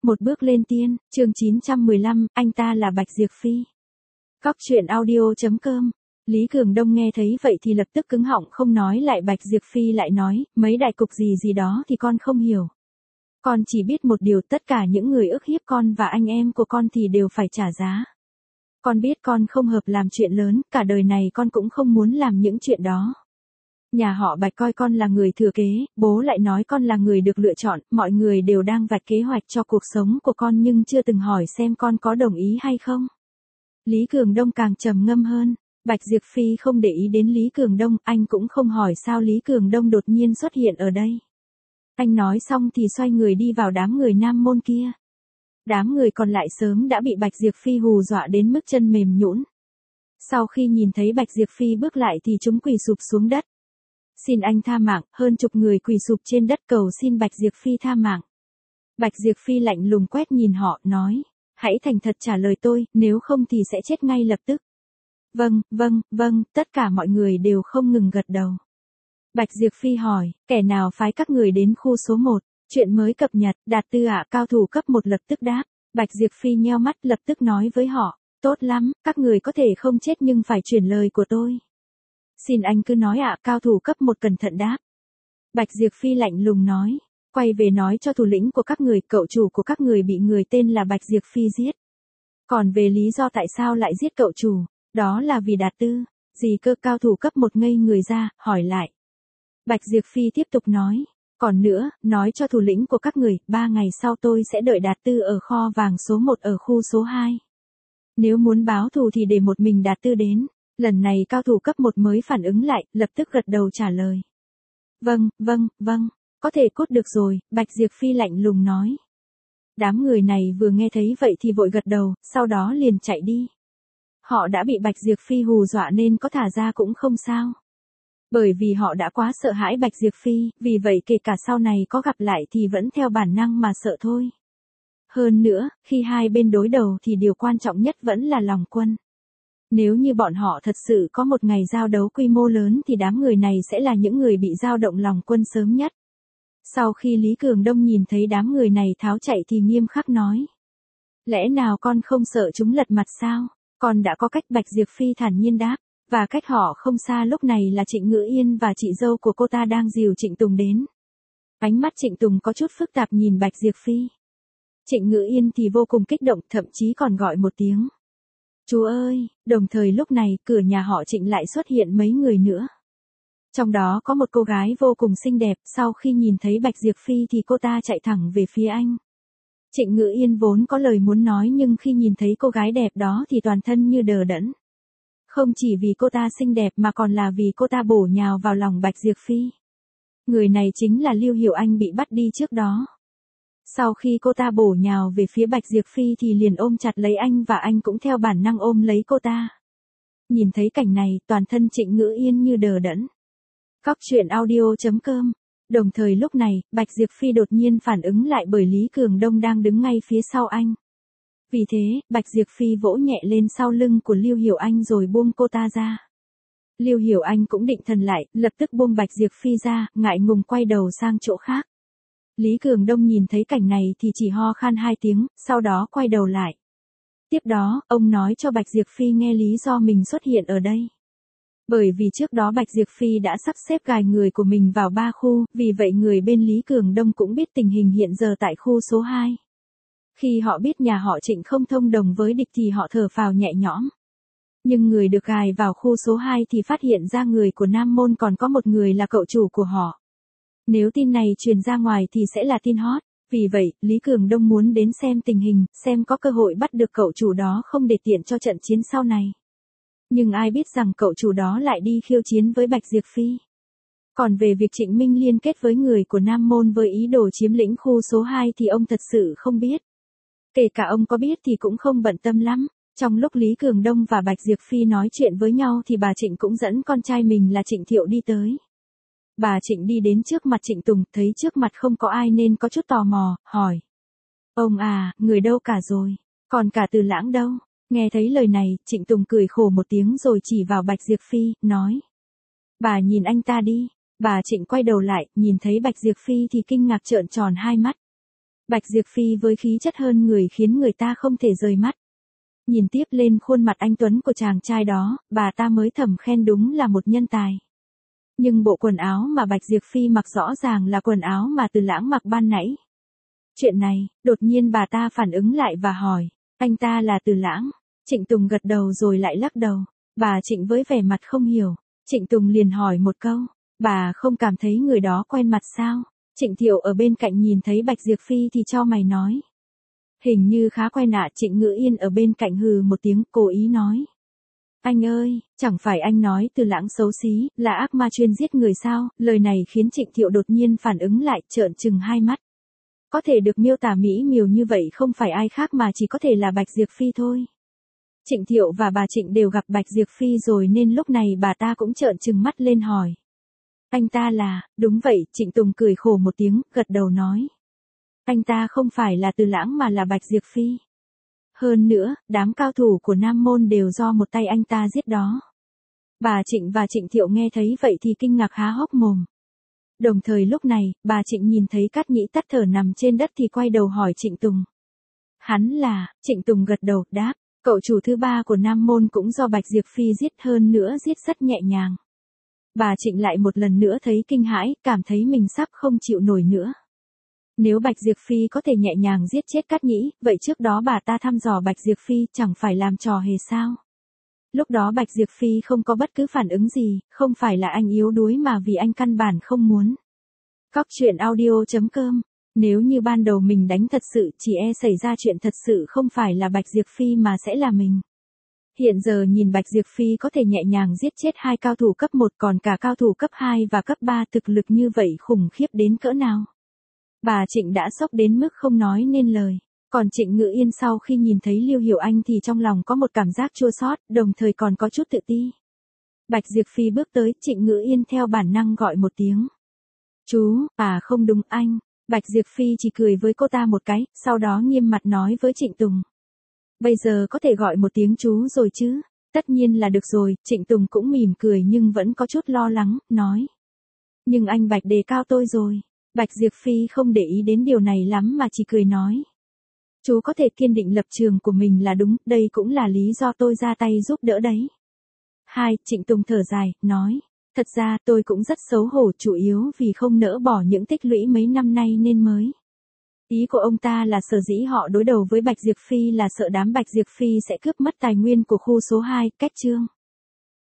Một bước lên tiên, chương 915, anh ta là Bạch Diệp Phi. Cóc truyện audio.com. Lý Cường Đông nghe thấy vậy thì lập tức cứng họng không nói lại. Bạch Diệp Phi lại nói, mấy đại cục gì gì đó thì con không hiểu. Con chỉ biết một điều, tất cả những người ức hiếp con và anh em của con thì đều phải trả giá. Con biết con không hợp làm chuyện lớn, cả đời này con cũng không muốn làm những chuyện đó. Nhà họ Bạch coi con là người thừa kế, bố lại nói con là người được lựa chọn, mọi người đều đang vạch kế hoạch cho cuộc sống của con nhưng chưa từng hỏi xem con có đồng ý hay không. Lý Cường Đông càng trầm ngâm hơn. Bạch Diệp Phi không để ý đến Lý Cường Đông, anh cũng không hỏi sao Lý Cường Đông đột nhiên xuất hiện ở đây. Anh nói xong thì xoay người đi vào đám người Nam Môn kia. Đám người còn lại sớm đã bị Bạch Diệp Phi hù dọa đến mức chân mềm nhũn. Sau khi nhìn thấy Bạch Diệp Phi bước lại thì chúng quỳ sụp xuống đất. Xin anh tha mạng, hơn chục người quỳ sụp trên đất cầu xin Bạch Diệp Phi tha mạng. Bạch Diệp Phi lạnh lùng quét nhìn họ, nói, hãy thành thật trả lời tôi, nếu không thì sẽ chết ngay lập tức. Vâng, tất cả mọi người đều không ngừng gật đầu. Bạch Diệp Phi hỏi, kẻ nào phái các người đến khu số 1, chuyện mới cập nhật, Đạt Tư ạ, cao thủ cấp 1 lập tức đáp. Bạch Diệp Phi nheo mắt lập tức nói với họ, tốt lắm, các người có thể không chết nhưng phải truyền lời của tôi. Xin anh cứ nói ạ, cao thủ cấp 1 cẩn thận đáp. Bạch Diệp Phi lạnh lùng nói, quay về nói cho thủ lĩnh của các người, cậu chủ của các người bị người tên là Bạch Diệp Phi giết. Còn về lý do tại sao lại giết cậu chủ, đó là vì Đạt Tư. Gì cơ? Cao thủ cấp 1 ngây người ra, hỏi lại. Bạch Diệp Phi tiếp tục nói, còn nữa, nói cho thủ lĩnh của các người, 3 ngày sau tôi sẽ đợi Đạt Tư ở kho vàng số 1 ở khu số 2. Nếu muốn báo thù thì để một mình Đạt Tư đến. Lần này cao thủ cấp 1 mới phản ứng lại, lập tức gật đầu trả lời. Vâng, có thể cút được rồi, Bạch Diệp Phi lạnh lùng nói. Đám người này vừa nghe thấy vậy thì vội gật đầu, sau đó liền chạy đi. Họ đã bị Bạch Diệp Phi hù dọa nên có thả ra cũng không sao. Bởi vì họ đã quá sợ hãi Bạch Diệp Phi, vì vậy kể cả sau này có gặp lại thì vẫn theo bản năng mà sợ thôi. Hơn nữa, khi hai bên đối đầu thì điều quan trọng nhất vẫn là lòng quân. Nếu như bọn họ thật sự có một ngày giao đấu quy mô lớn thì đám người này sẽ là những người bị dao động lòng quân sớm nhất. Sau khi Lý Cường Đông nhìn thấy đám người này tháo chạy thì nghiêm khắc nói. Lẽ nào con không sợ chúng lật mặt sao? Con đã có cách. Bạch Diệp Phi thản nhiên đáp. Và cách họ không xa lúc này là Trịnh Ngữ Yên và chị dâu của cô ta đang dìu Trịnh Tùng đến. Ánh mắt Trịnh Tùng có chút phức tạp nhìn Bạch Diệp Phi. Trịnh Ngữ Yên thì vô cùng kích động, thậm chí còn gọi một tiếng. Chú ơi, đồng thời lúc này cửa nhà họ Trịnh lại xuất hiện mấy người nữa. Trong đó có một cô gái vô cùng xinh đẹp, sau khi nhìn thấy Bạch Diệp Phi thì cô ta chạy thẳng về phía anh. Trịnh Ngữ Yên vốn có lời muốn nói nhưng khi nhìn thấy cô gái đẹp đó thì toàn thân như đờ đẫn. Không chỉ vì cô ta xinh đẹp mà còn là vì cô ta bổ nhào vào lòng Bạch Diệp Phi. Người này chính là Lưu Hiểu Anh bị bắt đi trước đó. Sau khi cô ta bổ nhào về phía Bạch Diệp Phi thì liền ôm chặt lấy anh và anh cũng theo bản năng ôm lấy cô ta. Nhìn thấy cảnh này, toàn thân Trịnh Ngữ Yên như đờ đẫn. Cóc truyện audio.com. Đồng thời lúc này, Bạch Diệp Phi đột nhiên phản ứng lại bởi Lý Cường Đông đang đứng ngay phía sau anh. Vì thế, Bạch Diệp Phi vỗ nhẹ lên sau lưng của Lưu Hiểu Anh rồi buông cô ta ra. Lưu Hiểu Anh cũng định thần lại, lập tức buông Bạch Diệp Phi ra, ngại ngùng quay đầu sang chỗ khác. Lý Cường Đông nhìn thấy cảnh này thì chỉ ho khan 2 tiếng, sau đó quay đầu lại. Tiếp đó, ông nói cho Bạch Diệp Phi nghe lý do mình xuất hiện ở đây. Bởi vì trước đó Bạch Diệp Phi đã sắp xếp gài người của mình vào 3 khu, vì vậy người bên Lý Cường Đông cũng biết tình hình hiện giờ tại khu số 2. Khi họ biết nhà họ Trịnh không thông đồng với địch thì họ thở phào nhẹ nhõm. Nhưng người được gài vào khu số 2 thì phát hiện ra người của Nam Môn còn có một người là cậu chủ của họ. Nếu tin này truyền ra ngoài thì sẽ là tin hot, vì vậy, Lý Cường Đông muốn đến xem tình hình, xem có cơ hội bắt được cậu chủ đó không để tiện cho trận chiến sau này. Nhưng ai biết rằng cậu chủ đó lại đi khiêu chiến với Bạch Diệp Phi. Còn về việc Trịnh Minh liên kết với người của Nam Môn với ý đồ chiếm lĩnh khu số 2 thì ông thật sự không biết. Kể cả ông có biết thì cũng không bận tâm lắm. Trong lúc Lý Cường Đông và Bạch Diệp Phi nói chuyện với nhau thì bà Trịnh cũng dẫn con trai mình là Trịnh Thiệu đi tới. Bà Trịnh đi đến trước mặt Trịnh Tùng, thấy trước mặt không có ai nên có chút tò mò, hỏi. Ông à, người đâu cả rồi? Còn cả Từ Lãng đâu? Nghe thấy lời này, Trịnh Tùng cười khổ một tiếng rồi chỉ vào Bạch Diệp Phi, nói. Bà nhìn anh ta đi. Bà Trịnh quay đầu lại, nhìn thấy Bạch Diệp Phi thì kinh ngạc trợn tròn 2 mắt. Bạch Diệp Phi với khí chất hơn người khiến người ta không thể rời mắt. Nhìn tiếp lên khuôn mặt anh tuấn của chàng trai đó, bà ta mới thầm khen đúng là một nhân tài. Nhưng bộ quần áo mà Bạch Diệp Phi mặc rõ ràng là quần áo mà Từ Lãng mặc ban nãy. Chuyện này, đột nhiên bà ta phản ứng lại và hỏi, anh ta là Từ Lãng. Trịnh Tùng gật đầu rồi lại lắc đầu. Bà Trịnh với vẻ mặt không hiểu. Trịnh Tùng liền hỏi một câu, bà không cảm thấy người đó quen mặt sao? Trịnh Thiệu ở bên cạnh nhìn thấy Bạch Diệp Phi thì cho mày nói. Hình như khá quen ạ. Trịnh Ngữ Yên ở bên cạnh hừ một tiếng, cố ý nói. Anh ơi, chẳng phải anh nói Từ Lãng xấu xí, là ác ma chuyên giết người sao? Lời này khiến Trịnh Thiệu đột nhiên phản ứng lại, trợn trừng hai mắt. Có thể được miêu tả mỹ miều như vậy không phải ai khác mà chỉ có thể là Bạch Diệp Phi thôi. Trịnh Thiệu và bà Trịnh đều gặp Bạch Diệp Phi rồi nên lúc này bà ta cũng trợn trừng mắt lên hỏi. Anh ta là, đúng vậy, Trịnh Tùng cười khổ một tiếng, gật đầu nói. Anh ta không phải là Từ Lãng mà là Bạch Diệp Phi. Hơn nữa, đám cao thủ của Nam Môn đều do một tay anh ta giết đó. Bà Trịnh và Trịnh Thiệu nghe thấy vậy thì kinh ngạc há hốc mồm. Đồng thời lúc này, bà Trịnh nhìn thấy Cát Nhĩ tắt thở nằm trên đất thì quay đầu hỏi Trịnh Tùng. Hắn là, Trịnh Tùng gật đầu, đáp, cậu chủ thứ ba của Nam Môn cũng do Bạch Diệp Phi giết, hơn nữa giết rất nhẹ nhàng. Bà Trịnh lại một lần nữa thấy kinh hãi, cảm thấy mình sắp không chịu nổi nữa. Nếu Bạch Diệp Phi có thể nhẹ nhàng giết chết Cát Nhĩ, vậy trước đó bà ta thăm dò Bạch Diệp Phi chẳng phải làm trò hề sao? Lúc đó Bạch Diệp Phi không có bất cứ phản ứng gì, không phải là anh yếu đuối mà vì anh căn bản không muốn. Cóc truyện audio.com. Nếu như ban đầu mình đánh thật sự, chỉ e xảy ra chuyện thật sự không phải là Bạch Diệp Phi mà sẽ là mình. Hiện giờ nhìn Bạch Diệp Phi có thể nhẹ nhàng giết chết hai cao thủ cấp 1 còn cả cao thủ cấp 2 và cấp 3 thực lực như vậy khủng khiếp đến cỡ nào. Bà Trịnh đã sốc đến mức không nói nên lời. Còn Trịnh Ngữ Yên sau khi nhìn thấy Lưu Hiểu Anh thì trong lòng có một cảm giác chua xót, đồng thời còn có chút tự ti. Bạch Diệp Phi bước tới, Trịnh Ngữ Yên theo bản năng gọi một tiếng. Chú, không đúng anh. Bạch Diệp Phi chỉ cười với cô ta một cái, sau đó nghiêm mặt nói với Trịnh Tùng. Bây giờ có thể gọi một tiếng chú rồi chứ? Tất nhiên là được rồi, Trịnh Tùng cũng mỉm cười nhưng vẫn có chút lo lắng, nói. Nhưng anh Bạch đề cao tôi rồi. Bạch Diệp Phi không để ý đến điều này lắm mà chỉ cười nói. Chú có thể kiên định lập trường của mình là đúng, đây cũng là lý do tôi ra tay giúp đỡ đấy. Trịnh Tùng thở dài, nói. Thật ra tôi cũng rất xấu hổ, chủ yếu vì không nỡ bỏ những tích lũy mấy năm nay nên mới. Ý của ông ta là sở dĩ họ đối đầu với Bạch Diệp Phi là sợ đám Bạch Diệp Phi sẽ cướp mất tài nguyên của khu số 2, cách chương.